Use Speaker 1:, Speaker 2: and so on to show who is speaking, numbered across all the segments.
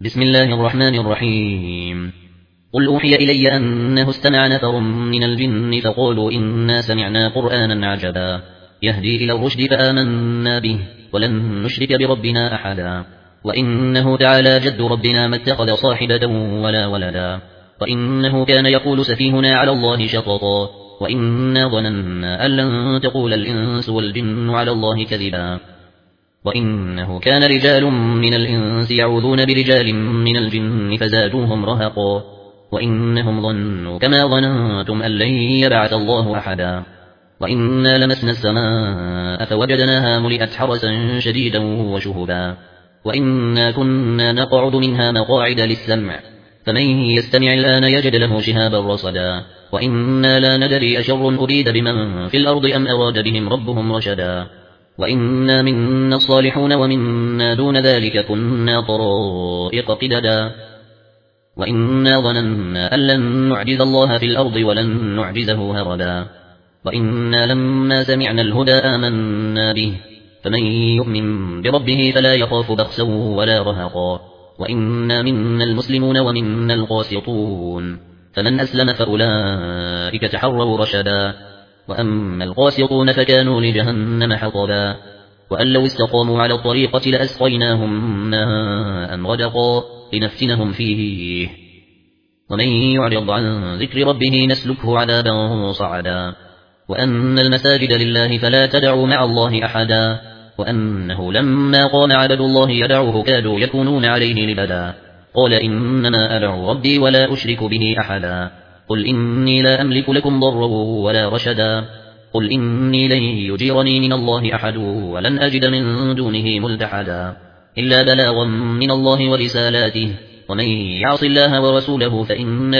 Speaker 1: بسم الله الرحمن الرحيم. قل أوحي إلي أنه استمع نفر من الجن فقالوا إنا سمعنا قرآنا عجبا يهدي إلى الرشد فآمنا به ولن نشرك بربنا أحدا وإنه تعالى جد ربنا ما اتخذ صاحبة ولا ولدا وإنه كان يقول سفيهنا على الله شططا وإنا ظننا أن لن تقول الإنس والجن على الله كذبا وإنه كان رجال من الإنس يعوذون برجال من الجن فزادوهم رهقا وإنهم ظنوا كما ظننتم أن لن يبعث الله أحدا وإنا لمسنا السماء فوجدناها ملئت حرسا شديدا وشهبا وإنا كنا نقعد منها مقاعد للسمع فمن يستمع الآن يجد له شهابا رصدا وإنا لا ندري أشر أريد بمن في الأرض أم أراد بهم ربهم رشدا وإنا منا الصالحون ومنا دون ذلك كنا طرائق قددا وإنا ظننا أن لن نعجز الله في الأرض ولن نعجزه هربا وإنا لما سمعنا الهدى آمنا به فمن يؤمن بربه فلا يخاف بخسا ولا رهقا وإنا منا المسلمون ومنا القاسطون فمن أسلم فأولئك تحروا رشدا وأما القاسطون فكانوا لجهنم حطبا وأن لو استقاموا على الطريقة لأسقيناهم ماء غدقا لنفتنهم فيه ومن يعرض عن ذكر ربه نسلكه عذابا صعدا وأن المساجد لله فلا تدعوا مع الله أحدا وأنه لما قام عبد الله يدعوه كادوا يكونون عليه لبدا قال إنما أدعو ربي ولا أشرك به أحدا قل إني لا أملك لكم ضرا ولا رشدا قل إني لن يجيرني من الله أحد ولن أجد من دونه ملتحدا إلا بلاغا من الله ورسالاته ومن يعص الله ورسوله فإن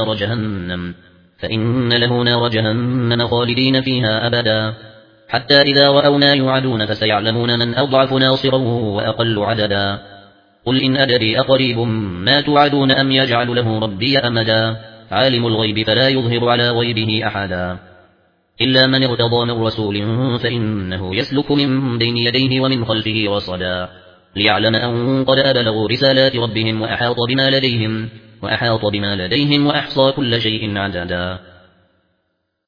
Speaker 1: له نار جهنم خالدين فيها أبدا حتى إذا رأونا يوعدون فسيعلمون من أضعف ناصرا وأقل عددا قل إن أدري أقريب ما توعدون أم يجعل له ربي أمدا عالم الغيب فلا يظهر على غيبه أحدا إلا من ارتضى من رسول فإنه يسلك من بين يديه ومن خلفه رصدا ليعلم أن قد أبلغوا رسالات ربهم وأحاط بما لديهم وأحصى كل شيء عددا